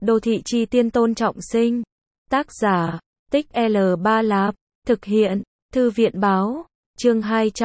Đô thị chi tiên Tôn Trọng Sinh. Tác giả, Tích L3 Lạp. Thực hiện, Thư viện báo. Chương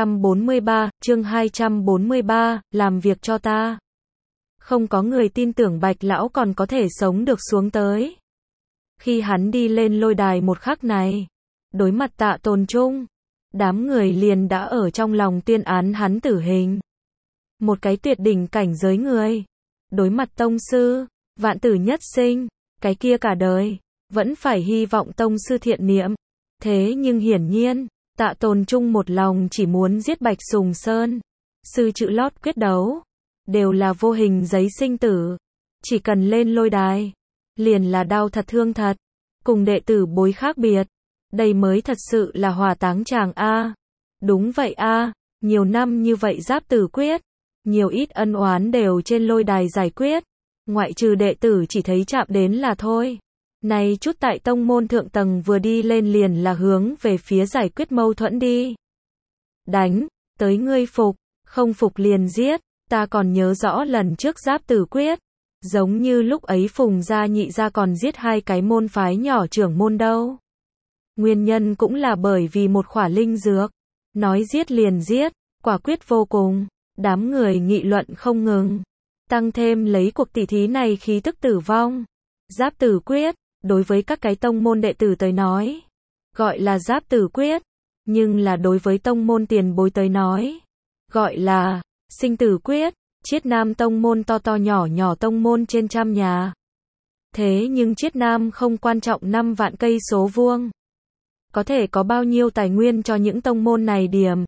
243, làm việc cho ta. Không có người tin tưởng Bạch lão còn có thể sống được xuống tới. Khi hắn đi lên lôi đài một khắc này, đối mặt Tạ Tồn Trung, đám người liền đã ở trong lòng tuyên án hắn tử hình. Một cái tuyệt đỉnh cảnh giới người, đối mặt tông sư, vạn tử nhất sinh, cái kia cả đời, vẫn phải hy vọng tông sư thiện niệm. Thế nhưng hiển nhiên, Tạ Tồn Trung một lòng chỉ muốn giết Bạch Sùng Sơn. Sư chữ lót quyết đấu, đều là vô hình giấy sinh tử. Chỉ cần lên lôi đài, liền là đau thật thương thật. Cùng đệ tử bối khác biệt, đây mới thật sự là hỏa táng chàng a. Đúng vậy a, nhiều năm như vậy giáp tử quyết, nhiều ít ân oán đều trên lôi đài giải quyết, ngoại trừ đệ tử chỉ thấy chạm đến là thôi. Này chút tại tông môn thượng tầng vừa đi lên liền là hướng về phía giải quyết mâu thuẫn đi. Đánh, tới ngươi phục, không phục liền giết, ta còn nhớ rõ lần trước giáp tử quyết, giống như lúc ấy Phùng gia nhị gia còn giết hai cái môn phái nhỏ trưởng môn đâu. Nguyên nhân cũng là bởi vì một khỏa linh dược, nói giết liền giết, quả quyết vô cùng, đám người nghị luận không ngừng, tăng thêm lấy cuộc tỷ thí này khí tức tử vong. Giáp tử quyết, đối với các cái tông môn đệ tử tới nói, gọi là giáp tử quyết, nhưng là đối với tông môn tiền bối tới nói, gọi là sinh tử quyết. Chiết Nam tông môn to to nhỏ nhỏ tông môn trên trăm nhà. Thế nhưng Chiết Nam không quan trọng 5 vạn cây số vuông. Có thể có bao nhiêu tài nguyên cho những tông môn này điểm.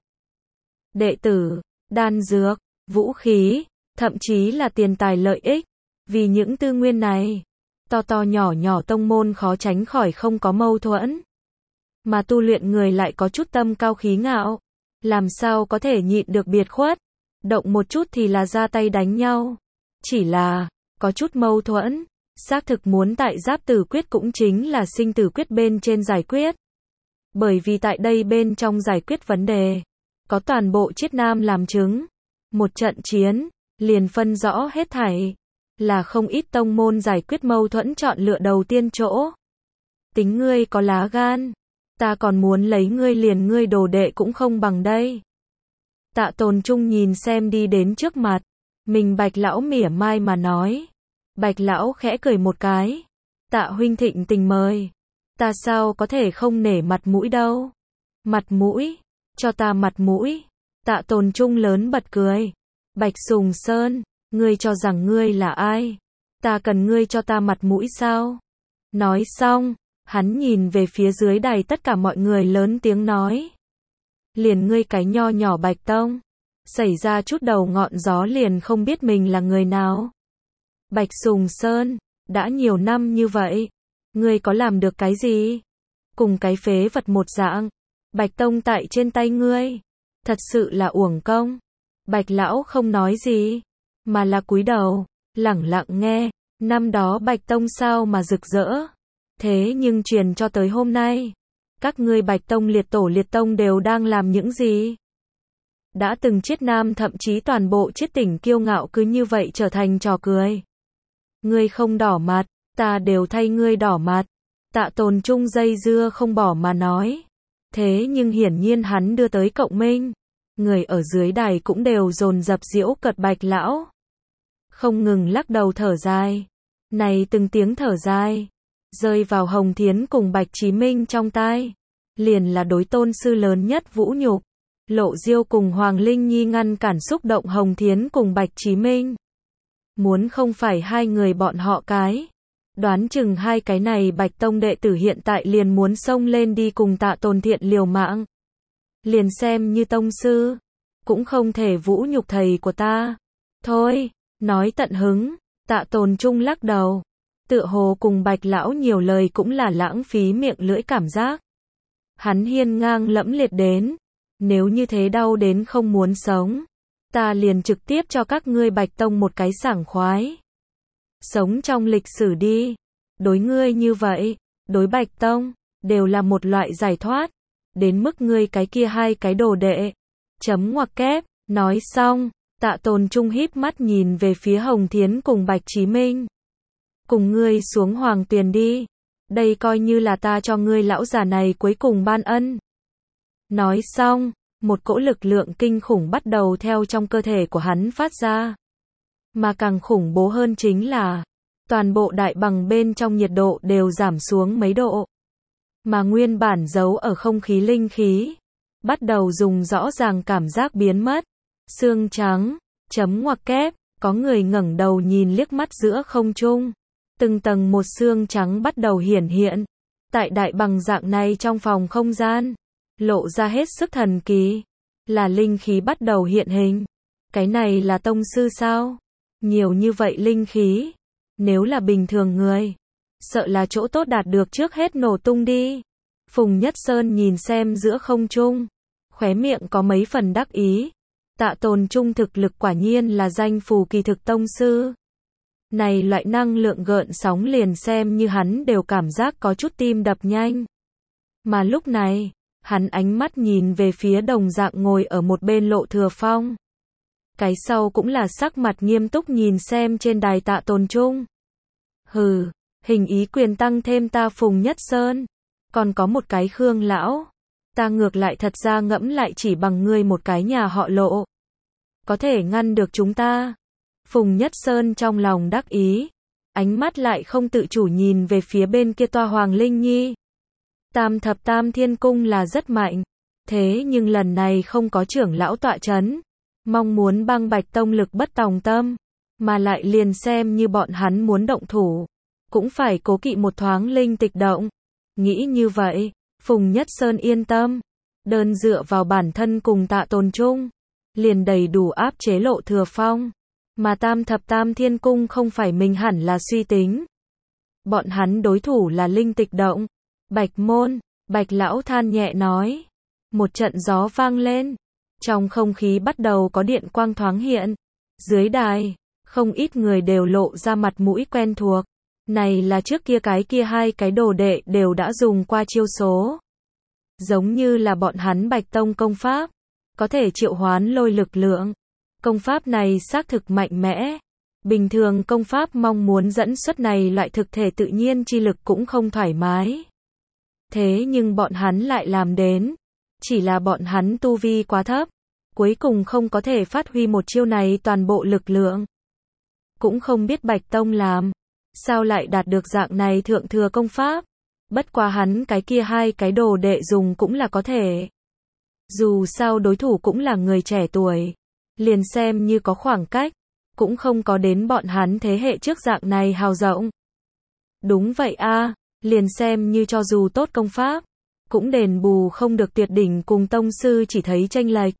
Đệ tử, đan dược, vũ khí, thậm chí là tiền tài lợi ích. Vì những tư nguyên này, to to nhỏ nhỏ tông môn khó tránh khỏi không có mâu thuẫn. Mà tu luyện người lại có chút tâm cao khí ngạo. Làm sao có thể nhịn được biệt khuất. Động một chút thì là ra tay đánh nhau. Chỉ là, có chút mâu thuẫn, xác thực muốn tại giáp tử quyết cũng chính là sinh tử quyết bên trên giải quyết. Bởi vì tại đây bên trong giải quyết vấn đề, có toàn bộ Chiết Nam làm chứng. Một trận chiến, liền phân rõ hết thảy, là không ít tông môn giải quyết mâu thuẫn chọn lựa đầu tiên chỗ. Tính ngươi có lá gan, ta còn muốn lấy ngươi liền ngươi đồ đệ cũng không bằng đây. Tạ Tồn Trung nhìn xem đi đến trước mặt, mình Bạch lão mỉa mai mà nói. Bạch lão khẽ cười một cái. Tạ huynh thịnh tình mời, ta sao có thể không nể mặt mũi đâu. Mặt mũi, cho ta mặt mũi. Tạ Tồn Trung lớn bật cười. Bạch Sùng Sơn, ngươi cho rằng ngươi là ai? Ta cần ngươi cho ta mặt mũi sao? Nói xong, hắn nhìn về phía dưới đài tất cả mọi người lớn tiếng nói. Liền ngươi cái nho nhỏ Bạch Tông, xảy ra chút đầu ngọn gió liền không biết mình là người nào. Bạch Sùng Sơn, đã nhiều năm như vậy, ngươi có làm được cái gì? Cùng cái phế vật một dạng, Bạch Tông tại trên tay ngươi, thật sự là uổng công. Bạch lão không nói gì, mà là cúi đầu, lẳng lặng nghe. Năm đó Bạch Tông sao mà rực rỡ, thế nhưng truyền cho tới hôm nay, các ngươi Bạch Tông liệt tổ liệt tông đều đang làm những gì? Đã từng Chiết Nam thậm chí toàn bộ Chiết tỉnh kiêu ngạo cứ như vậy trở thành trò cười. Ngươi không đỏ mặt, ta đều thay ngươi đỏ mặt. Tạ Tồn Trung dây dưa không bỏ mà nói. Thế nhưng hiển nhiên hắn đưa tới cộng minh. Người ở dưới đài cũng đều dồn dập giễu cợt Bạch lão. Không ngừng lắc đầu thở dài. Này từng tiếng thở dài, rơi vào Hồng Thiến cùng Bạch Chí Minh trong tai, liền là đối tôn sư lớn nhất vũ nhục. Lộ Diêu cùng Hoàng Linh Nhi ngăn cản xúc động Hồng Thiến cùng Bạch Chí Minh. Muốn không phải hai người bọn họ cái, đoán chừng hai cái này Bạch Tông đệ tử hiện tại liền muốn xông lên đi cùng Tạ Tồn Thiện liều mạng. Liền xem như tông sư, cũng không thể vũ nhục thầy của ta. Thôi, nói tận hứng, Tạ Tồn Trung lắc đầu. Tựa hồ cùng Bạch lão nhiều lời cũng là lãng phí miệng lưỡi cảm giác. Hắn hiên ngang lẫm liệt đến. Nếu như thế đau đến không muốn sống, ta liền trực tiếp cho các ngươi Bạch Tông một cái sảng khoái. Sống trong lịch sử đi. Đối ngươi như vậy, đối Bạch Tông, đều là một loại giải thoát. Đến mức ngươi cái kia hai cái đồ đệ. Chấm ngoặc kép, nói xong, Tạ Tồn Trung híp mắt nhìn về phía Hồng Thiến cùng Bạch Chí Minh. cùng ngươi xuống hoàng tuyền đi. Đây coi như là ta cho ngươi lão già này cuối cùng ban ân. Nói xong, một cỗ lực lượng kinh khủng bắt đầu theo trong cơ thể của hắn phát ra. Mà càng khủng bố hơn chính là, toàn bộ đại bằng bên trong nhiệt độ đều giảm xuống mấy độ. Mà nguyên bản giấu ở không khí linh khí, bắt đầu dùng rõ ràng cảm giác biến mất. Xương trắng, chấm ngoặc kép, có người ngẩng đầu nhìn liếc mắt giữa không trung. Từng tầng một xương trắng bắt đầu hiển hiện. Tại đại bằng dạng này trong phòng không gian, lộ ra hết sức thần kỳ. Là linh khí bắt đầu hiện hình. Cái này là tông sư sao? Nhiều như vậy linh khí. Nếu là bình thường người, sợ là chỗ tốt đạt được trước hết nổ tung đi. Phùng Nhất Sơn nhìn xem giữa không trung, khóe miệng có mấy phần đắc ý. Tạ Tồn Trung thực lực quả nhiên là danh phù kỳ thực tông sư. Này loại năng lượng gợn sóng liền xem như hắn đều cảm giác có chút tim đập nhanh. Mà lúc này, hắn ánh mắt nhìn về phía đồng dạng ngồi ở một bên Lộ Thừa Phong. Cái sau cũng là sắc mặt nghiêm túc nhìn xem trên đài Tạ Tồn Trung. Hừ, hình ý quyền tăng thêm ta Phùng Nhất Sơn. Còn có một cái Khương lão. Ta ngược lại thật ra ngẫm lại chỉ bằng ngươi một cái nhà họ Lộ. Có thể ngăn được chúng ta. Phùng Nhất Sơn trong lòng đắc ý. Ánh mắt lại không tự chủ nhìn về phía bên kia toa Hoàng Linh Nhi. Tam thập tam thiên cung là rất mạnh. Thế nhưng lần này không có trưởng lão tọa chấn. Mong muốn băng Bạch Tông lực bất tòng tâm. Mà lại liền xem như bọn hắn muốn động thủ. Cũng phải cố kỵ một thoáng linh tịch động. Nghĩ như vậy, Phùng Nhất Sơn yên tâm. Đơn dựa vào bản thân cùng Tạ Tồn Trung. Liền đầy đủ áp chế Lộ Thừa Phong. Mà tam thập tam thiên cung không phải mình hẳn là suy tính. Bọn hắn đối thủ là linh tịch động. Bạch môn, Bạch lão than nhẹ nói. Một trận gió vang lên. Trong không khí bắt đầu có điện quang thoáng hiện. Dưới đài, không ít người đều lộ ra mặt mũi quen thuộc. Này là trước kia hai cái đồ đệ đều đã dùng qua chiêu số. Giống như là bọn hắn Bạch Tông công pháp. Có thể triệu hoán lôi lực lượng. Công pháp này xác thực mạnh mẽ. Bình thường công pháp mong muốn dẫn xuất này loại thực thể tự nhiên chi lực cũng không thoải mái. Thế nhưng bọn hắn lại làm đến. Chỉ là bọn hắn tu vi quá thấp. Cuối cùng không có thể phát huy một chiêu này toàn bộ lực lượng. Cũng không biết Bạch Tông làm. Sao lại đạt được dạng này thượng thừa công pháp. Bất quá hắn hai cái đồ đệ dùng cũng là có thể. Dù sao đối thủ cũng là người trẻ tuổi. Liền xem như có khoảng cách. Cũng không có đến bọn hắn thế hệ trước dạng này hào rộng. Đúng vậy a, liền xem như cho dù tốt công pháp. Cũng đền bù không được tuyệt đỉnh cùng tông sư chỉ thấy chênh lệch.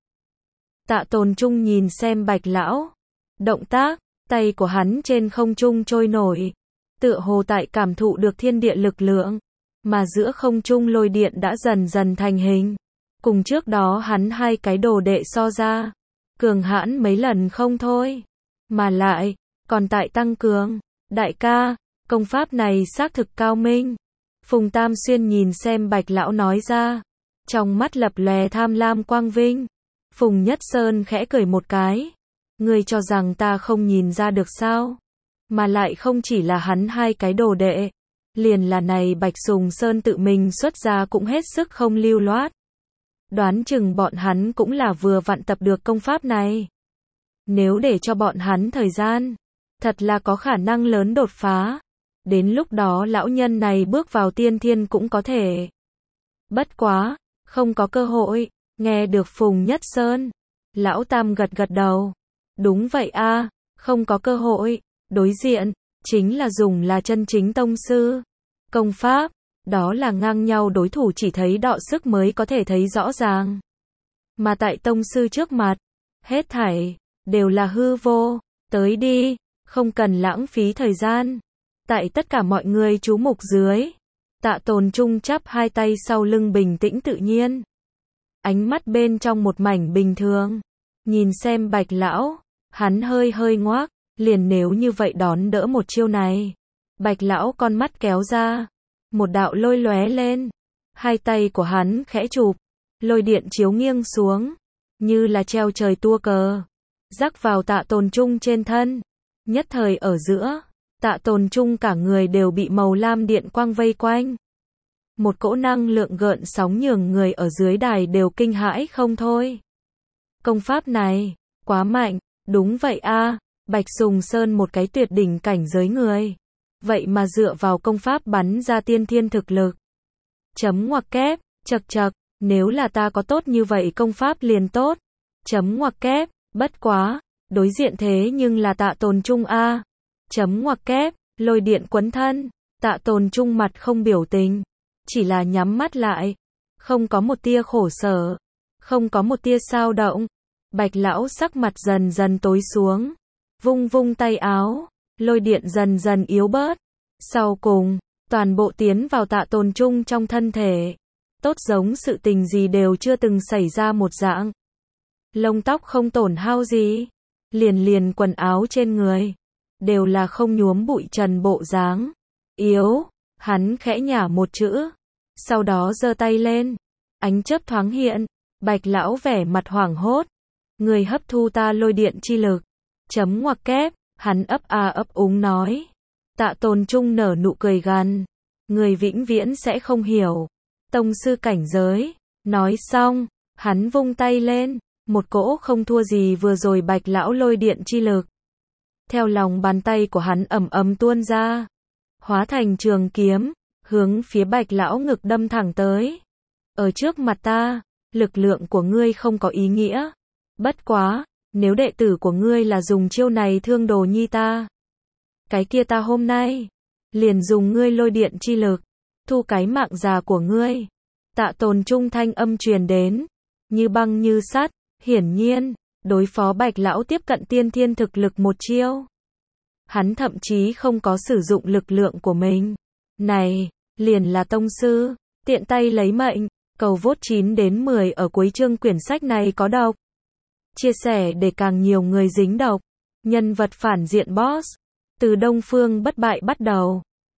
Tạ Tồn Trung nhìn xem Bạch lão. Động tác, tay của hắn trên không trung trôi nổi. Tựa hồ tại cảm thụ được thiên địa lực lượng. Mà giữa không trung lôi điện đã dần dần thành hình. Cùng trước đó hắn hai cái đồ đệ so ra. Cường hãn mấy lần không thôi. Mà lại, còn tại tăng cường. Đại ca, công pháp này xác thực cao minh. Phùng Tam Xuyên nhìn xem Bạch lão nói ra. Trong mắt lập lòe tham lam quang vinh. Phùng Nhất Sơn khẽ cười một cái. Ngươi cho rằng ta không nhìn ra được sao? Mà lại không chỉ là hắn hai cái đồ đệ. Liền là này Bạch Sùng Sơn tự mình xuất ra cũng hết sức không lưu loát. Đoán chừng bọn hắn cũng là vừa vặn tập được công pháp này. Nếu để cho bọn hắn thời gian, thật là có khả năng lớn đột phá. Đến lúc đó lão nhân này bước vào tiên thiên cũng có thể. Bất quá, không có cơ hội. Nghe được Phùng Nhất Sơn. Lão Tam gật gật đầu. Đúng vậy a, không có cơ hội. Đối diện, chính là dùng là chân chính tông sư. Công pháp, đó là ngang nhau đối thủ chỉ thấy đọ sức mới có thể thấy rõ ràng. Mà tại tông sư trước mặt, hết thảy, đều là hư vô. Tới đi, không cần lãng phí thời gian. Tại tất cả mọi người chú mục dưới. Tạ Tồn Trung chắp hai tay sau lưng bình tĩnh tự nhiên. Ánh mắt bên trong một mảnh bình thường. Nhìn xem Bạch lão, hắn hơi ngoác. Liền nếu như vậy đón đỡ một chiêu này. Bạch lão con mắt kéo ra. Một đạo lôi lóe lên. Hai tay của hắn khẽ chụp. Lôi điện chiếu nghiêng xuống. Như là treo trời tua cờ. Rắc vào Tạ Tồn Trung trên thân. Nhất thời ở giữa. Tạ Tồn Trung cả người đều bị màu lam điện quang vây quanh. Một cỗ năng lượng gợn sóng nhường người ở dưới đài đều kinh hãi không thôi. Công pháp này, quá mạnh, đúng vậy a, Bạch Sùng Sơn một cái tuyệt đỉnh cảnh giới người. Vậy mà dựa vào công pháp bắn ra tiên thiên thực lực. Chấm ngoặc kép, chậc chậc, nếu là ta có tốt như vậy công pháp liền tốt. Chấm ngoặc kép, bất quá, đối diện thế nhưng là Tạ Tồn Trung a. Chấm ngoặc kép, lôi điện quấn thân, Tạ Tồn Trung mặt không biểu tình, chỉ là nhắm mắt lại, không có một tia khổ sở, không có một tia xao động. Bạch lão sắc mặt dần dần tối xuống, vung vung tay áo, lôi điện dần dần yếu bớt. Sau cùng, toàn bộ tiến vào Tạ Tồn Trung trong thân thể, tốt giống sự tình gì đều chưa từng xảy ra một dạng. Lông tóc không tổn hao gì, liền quần áo trên người, đều là không nhuốm bụi trần bộ dáng. Yếu, hắn khẽ nhả một chữ, sau đó giơ tay lên, ánh chớp thoáng hiện, Bạch lão vẻ mặt hoảng hốt, người hấp thu ta lôi điện chi lực. Chấm ngoặc kép, hắn ấp a ấp úng nói. Tạ Tồn Trung nở nụ cười gằn, người vĩnh viễn sẽ không hiểu. Tông sư cảnh giới, nói xong, hắn vung tay lên, một cỗ không thua gì vừa rồi Bạch lão lôi điện chi lực. Theo lòng bàn tay của hắn ầm ầm tuôn ra, hóa thành trường kiếm, hướng phía Bạch lão ngực đâm thẳng tới. Ở trước mặt ta, lực lượng của ngươi không có ý nghĩa. Bất quá, nếu đệ tử của ngươi là dùng chiêu này thương đồ nhi ta, cái kia ta hôm nay liền dùng ngươi lôi điện chi lực, thu cái mạng già của ngươi. Tạ Tồn Trung thanh âm truyền đến, như băng như sắt, hiển nhiên, đối phó Bạch lão tiếp cận tiên thiên thực lực một chiêu. Hắn thậm chí không có sử dụng lực lượng của mình. Này, liền là tông sư, tiện tay lấy mệnh, cầu vote 9 đến 10 ở cuối chương quyển sách này có độc. Chia sẻ để càng nhiều người dính độc. Nhân vật phản diện boss, từ Đông Phương Bất Bại bắt đầu.